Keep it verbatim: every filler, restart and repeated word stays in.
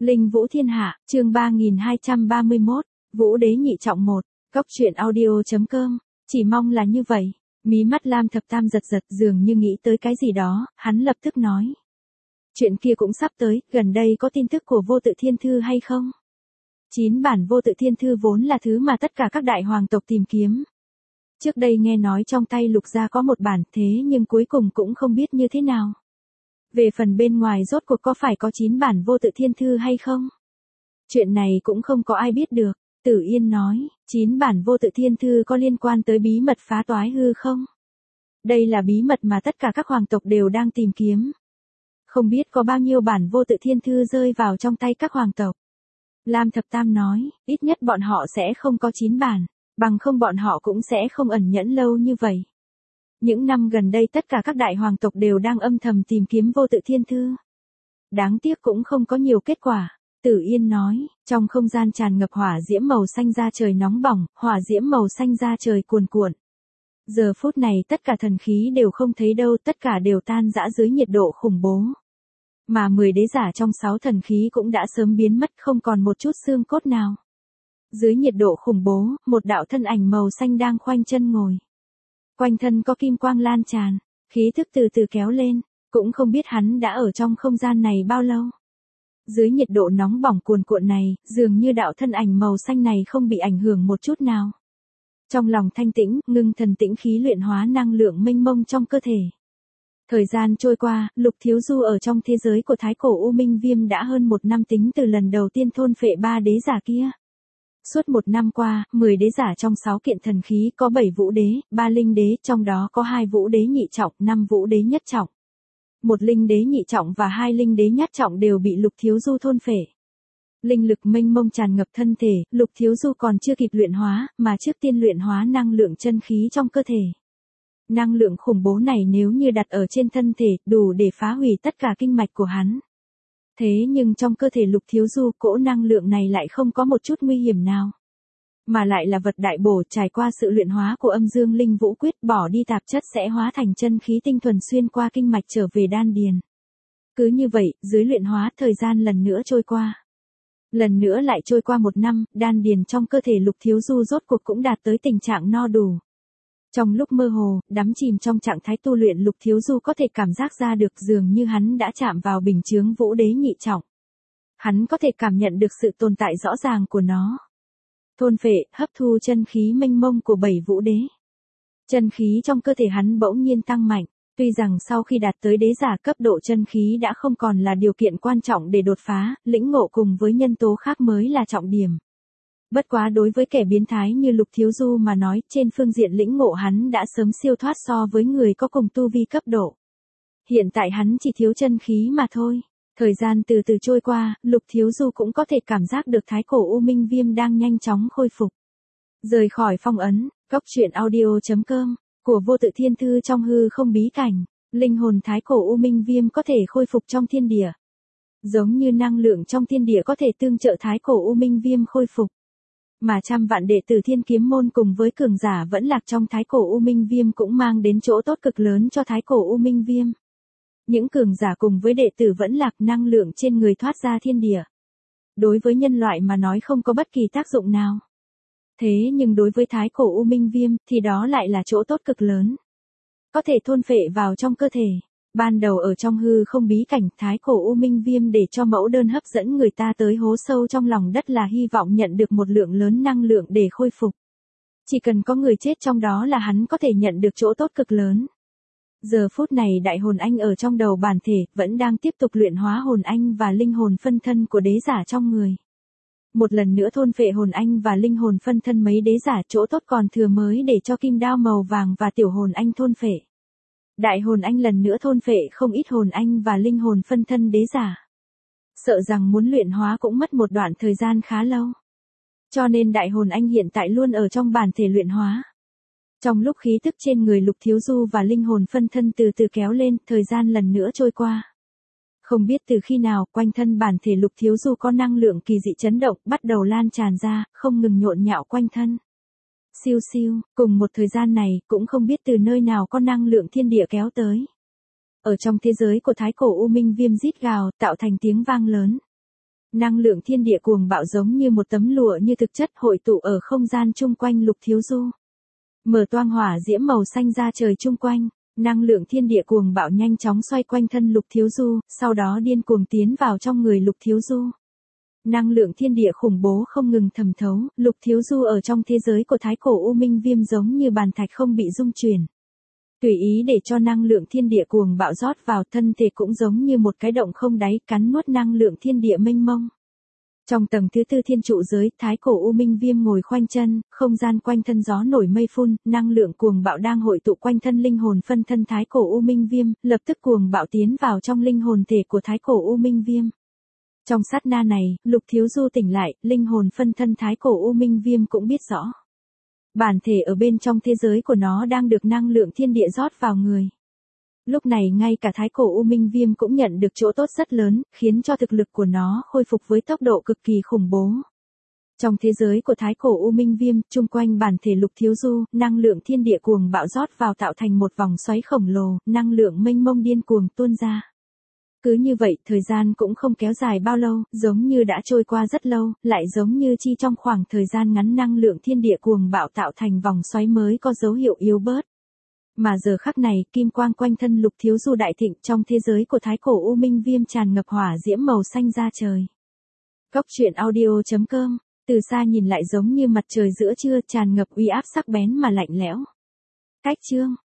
Linh Vũ Thiên Hạ, chương ba nghìn hai trăm ba mươi mốt, Vũ Đế nhị trọng một, Cốc truyện audio.com, chỉ mong là như vậy. Mí mắt Lam Thập Tam giật giật dường như nghĩ tới cái gì đó, hắn lập tức nói. Chuyện kia cũng sắp tới, gần đây có tin tức của Vô Tự Thiên Thư hay không? Chín bản Vô Tự Thiên Thư vốn là thứ mà tất cả các đại hoàng tộc tìm kiếm. Trước đây nghe nói trong tay Lục gia có một bản thế nhưng cuối cùng cũng không biết như thế nào. Về phần bên ngoài rốt cuộc có phải có chín bản Vô Tự Thiên Thư hay không? Chuyện này cũng không có ai biết được. Tử Yên nói, chín bản Vô Tự Thiên Thư có liên quan tới bí mật phá toái hư không? Đây là bí mật mà tất cả các hoàng tộc đều đang tìm kiếm. Không biết có bao nhiêu bản Vô Tự Thiên Thư rơi vào trong tay các hoàng tộc. Lam Thập Tam nói, ít nhất bọn họ sẽ không có chín bản, bằng không bọn họ cũng sẽ không ẩn nhẫn lâu như vậy. Những năm gần đây tất cả các đại hoàng tộc đều đang âm thầm tìm kiếm Vô Tự Thiên Thư. Đáng tiếc cũng không có nhiều kết quả. Tử Yên nói, trong không gian tràn ngập hỏa diễm màu xanh da trời nóng bỏng, hỏa diễm màu xanh da trời cuồn cuộn. Giờ phút này tất cả thần khí đều không thấy đâu, tất cả đều tan rã dưới nhiệt độ khủng bố. Mà mười đế giả trong sáu thần khí cũng đã sớm biến mất, không còn một chút xương cốt nào. Dưới nhiệt độ khủng bố, một đạo thân ảnh màu xanh đang khoanh chân ngồi. Quanh thân có kim quang lan tràn, khí thức từ từ kéo lên, cũng không biết hắn đã ở trong không gian này bao lâu. Dưới nhiệt độ nóng bỏng cuồn cuộn này, dường như đạo thân ảnh màu xanh này không bị ảnh hưởng một chút nào. Trong lòng thanh tĩnh, ngưng thần tĩnh khí luyện hóa năng lượng mênh mông trong cơ thể. Thời gian trôi qua, Lục Thiếu Du ở trong thế giới của Thái Cổ U Minh Viêm đã hơn một năm tính từ lần đầu tiên thôn phệ ba đế giả kia. Suốt một năm qua, mười đế giả trong sáu kiện thần khí có bảy vũ đế, ba linh đế, trong đó có hai vũ đế nhị trọng, năm vũ đế nhất trọng. Một linh đế nhị trọng và hai linh đế nhất trọng đều bị Lục Thiếu Du thôn phệ. Linh lực mênh mông tràn ngập thân thể, Lục Thiếu Du còn chưa kịp luyện hóa, mà trước tiên luyện hóa năng lượng chân khí trong cơ thể. Năng lượng khủng bố này nếu như đặt ở trên thân thể, đủ để phá hủy tất cả kinh mạch của hắn. Thế nhưng trong cơ thể Lục Thiếu Du, cỗ năng lượng này lại không có một chút nguy hiểm nào. Mà lại là vật đại bổ, trải qua sự luyện hóa của Âm Dương Linh Vũ Quyết, bỏ đi tạp chất sẽ hóa thành chân khí tinh thuần xuyên qua kinh mạch trở về đan điền. Cứ như vậy, dưới luyện hóa, thời gian lần nữa trôi qua. Lần nữa lại trôi qua một năm, đan điền trong cơ thể Lục Thiếu Du rốt cuộc cũng đạt tới tình trạng no đủ. Trong lúc mơ hồ, đắm chìm trong trạng thái tu luyện, Lục Thiếu Du có thể cảm giác ra được dường như hắn đã chạm vào bình chướng vũ đế nhị trọng. Hắn có thể cảm nhận được sự tồn tại rõ ràng của nó. Thôn phệ, hấp thu chân khí mênh mông của bảy vũ đế. Chân khí trong cơ thể hắn bỗng nhiên tăng mạnh, tuy rằng sau khi đạt tới đế giả cấp độ chân khí đã không còn là điều kiện quan trọng để đột phá, lĩnh ngộ cùng với nhân tố khác mới là trọng điểm. Bất quá đối với kẻ biến thái như Lục Thiếu Du mà nói, trên phương diện lĩnh ngộ hắn đã sớm siêu thoát so với người có cùng tu vi cấp độ. Hiện tại hắn chỉ thiếu chân khí mà thôi. Thời gian từ từ trôi qua, Lục Thiếu Du cũng có thể cảm giác được Thái Cổ U Minh Viêm đang nhanh chóng khôi phục. Rời khỏi phong ấn, Cốc truyện audio.com, của Vô Tự Thiên Thư trong hư không bí cảnh, linh hồn Thái Cổ U Minh Viêm có thể khôi phục trong thiên địa. Giống như năng lượng trong thiên địa có thể tương trợ Thái Cổ U Minh Viêm khôi phục. Mà trăm vạn đệ tử Thiên Kiếm Môn cùng với cường giả vẫn lạc trong Thái Cổ U Minh Viêm cũng mang đến chỗ tốt cực lớn cho Thái Cổ U Minh Viêm. Những cường giả cùng với đệ tử vẫn lạc, năng lượng trên người thoát ra thiên địa. Đối với nhân loại mà nói không có bất kỳ tác dụng nào. Thế nhưng đối với Thái Cổ U Minh Viêm thì đó lại là chỗ tốt cực lớn. Có thể thôn phệ vào trong cơ thể. Ban đầu ở trong hư không bí cảnh, Thái Cổ U Minh Viêm để cho mẫu đơn hấp dẫn người ta tới hố sâu trong lòng đất là hy vọng nhận được một lượng lớn năng lượng để khôi phục. Chỉ cần có người chết trong đó là hắn có thể nhận được chỗ tốt cực lớn. Giờ phút này đại hồn anh ở trong đầu bản thể, vẫn đang tiếp tục luyện hóa hồn anh và linh hồn phân thân của đế giả trong người. Một lần nữa thôn phệ hồn anh và linh hồn phân thân mấy đế giả, chỗ tốt còn thừa mới để cho kim đao màu vàng và tiểu hồn anh thôn phệ. Đại hồn anh lần nữa thôn phệ không ít hồn anh và linh hồn phân thân đế giả. Sợ rằng muốn luyện hóa cũng mất một đoạn thời gian khá lâu. Cho nên đại hồn anh hiện tại luôn ở trong bản thể luyện hóa. Trong lúc khí tức trên người Lục Thiếu Du và linh hồn phân thân từ từ kéo lên, thời gian lần nữa trôi qua. Không biết từ khi nào, quanh thân bản thể Lục Thiếu Du có năng lượng kỳ dị chấn động, bắt đầu lan tràn ra, không ngừng nhộn nhạo quanh thân. Siêu siêu, cùng một thời gian này, cũng không biết từ nơi nào có năng lượng thiên địa kéo tới. Ở trong thế giới của Thái Cổ U Minh Viêm rít gào, tạo thành tiếng vang lớn. Năng lượng thiên địa cuồng bạo giống như một tấm lụa như thực chất hội tụ ở không gian chung quanh Lục Thiếu Du. Mở toang hỏa diễm màu xanh ra trời chung quanh, năng lượng thiên địa cuồng bạo nhanh chóng xoay quanh thân Lục Thiếu Du, sau đó điên cuồng tiến vào trong người Lục Thiếu Du. Năng lượng thiên địa khủng bố không ngừng thẩm thấu, Lục Thiếu Du ở trong thế giới của Thái Cổ U Minh Viêm giống như bàn thạch không bị rung chuyển. Tùy ý để cho năng lượng thiên địa cuồng bạo rót vào, thân thể cũng giống như một cái động không đáy cắn nuốt năng lượng thiên địa mênh mông. Trong tầng thứ tư thiên trụ giới, Thái Cổ U Minh Viêm ngồi khoanh chân, không gian quanh thân gió nổi mây phun, năng lượng cuồng bạo đang hội tụ quanh thân linh hồn phân thân Thái Cổ U Minh Viêm, lập tức cuồng bạo tiến vào trong linh hồn thể của Thái Cổ U Minh Viêm. Trong sát na này, Lục Thiếu Du tỉnh lại, linh hồn phân thân Thái Cổ U Minh Viêm cũng biết rõ. Bản thể ở bên trong thế giới của nó đang được năng lượng thiên địa rót vào người. Lúc này ngay cả Thái Cổ U Minh Viêm cũng nhận được chỗ tốt rất lớn, khiến cho thực lực của nó khôi phục với tốc độ cực kỳ khủng bố. Trong thế giới của Thái Cổ U Minh Viêm, chung quanh bản thể Lục Thiếu Du, năng lượng thiên địa cuồng bạo rót vào tạo thành một vòng xoáy khổng lồ, năng lượng mênh mông điên cuồng tuôn ra. Cứ như vậy, thời gian cũng không kéo dài bao lâu, giống như đã trôi qua rất lâu, lại giống như chi trong khoảng thời gian ngắn năng lượng thiên địa cuồng bạo tạo thành vòng xoáy mới có dấu hiệu yếu bớt. Mà giờ khắc này, kim quang quanh thân Lục Thiếu Du đại thịnh, trong thế giới của Thái Cổ U Minh Viêm tràn ngập hỏa diễm màu xanh ra trời. Góc truyện audio chấm com, từ xa nhìn lại giống như mặt trời giữa trưa, tràn ngập uy áp sắc bén mà lạnh lẽo. Cách chương